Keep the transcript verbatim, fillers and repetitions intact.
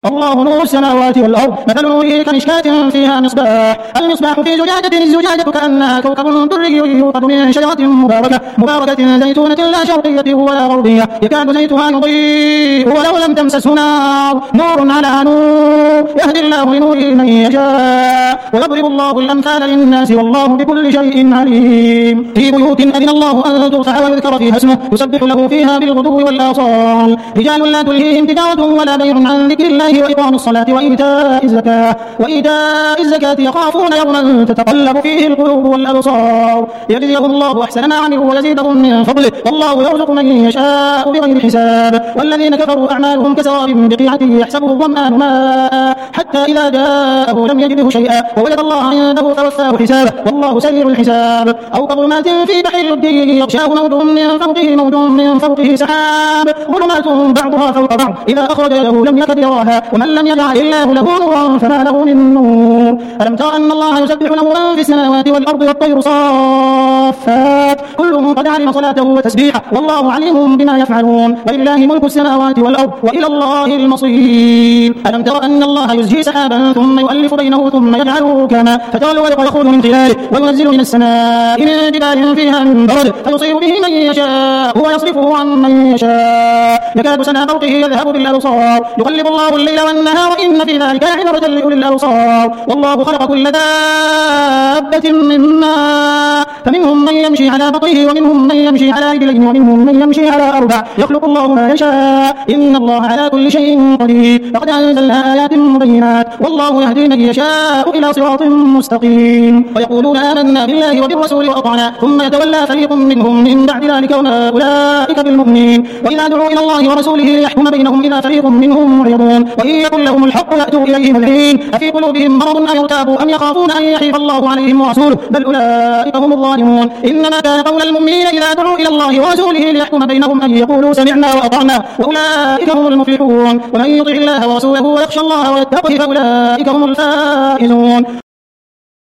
الله نور السماوات والأرض مثل نوره كمشكاة فيها مصباح المصباح في زجاجة الزجاجة كأنها كوكب دري يوقد من شجرة مباركة مباركة زيتونة لا شرقية ولا غربية يكاد زيتها يضيء ولو لم تمسسه نار نور على نور يهدي الله لنوره من يشاء ويضرب الله الأمثال للناس والله بكل شيء عليم في بيوت أذن الله أن ترفع ويذكر فيها اسمه يسبح له فيها بالغدو والآصال رجال لا تلهيهم تجارة ولا بيع عن ذكر الله وإقام الصلاة وإيتاء الزكاة وإيتاء الزكاة يخافون يوما تتقلب فيه القلوب والأبصار يجزيهم الله أحسن ما عملوا ويزيدهم من فضله والله يرزق من يشاء بغير حساب والذين كفروا أعمالهم كسراب بقيعة يحسبه الظمآن ماء حتى إذا جاءه لم يجده شيئا ووجد الله عنده فوفاه حسابه والله سريع الحساب أو كظلمات في بحر لجي يغشاه موج من فوقه موج من فوقه سحاب ظلمات بعضها فوق بعض إذا أخرج له لم يكد يراها ومن لم يجعل الله له نورا فما له من نور ألم تر أن الله يسبح له من في السماوات والأرض والطير صافات كل قد علم صلاته وتسبيحه والله عليم بما يفعلون ولله ملك السماوات والأرض وإلى الله المصير ألم تر أن الله يزجي سحابا ثم يؤلف بينه ثم يجعله ركاما فترى الودق يخرج من خلاله وينزل من السماء من جبال فيها من برد فيصيب به من يشاء ويصرفه عن من يشاء يكاد سنا برقه يذهب بالأبصار يقلب الله الليل والنهار إن في ذلك لعبرة لأولي الأبصار والله خلق كل دابة من ماء فمنهم من يمشي على بطنه ومنهم من يمشي على رجلين ومنهم من يمشي على أربع يخلق الله ما يشاء إن الله على كل شيء قدير لقد أنزلنا آيات مبينات والله يهدي من يشاء إلى صراط مستقيم ويقولون آمنا بالله وبالرسول وأطعنا ثم يتولى فريق منهم من بعد ذلك وما أولئك بالمؤمنين وإذا دعوا إلى الله ورسوله ليحكم بينهم إذا فريق منهم معرضون وإن يكن لهم الحق يأتوا إليه مذعنين أفي قلوبهم مرض أن يرتابوا أم يخافون أن يحيف الله عليهم ورسوله بل أولئك هم الظالمون إنما كان قول المؤمنين إذا دعوا إلى الله ورسوله ليحكم بينهم أن يقولوا سمعنا وأطعنا وأولئك هم المفلحون ومن يطع الله ورسوله ويخشى الله ويتقه فأولئك هم الفائزون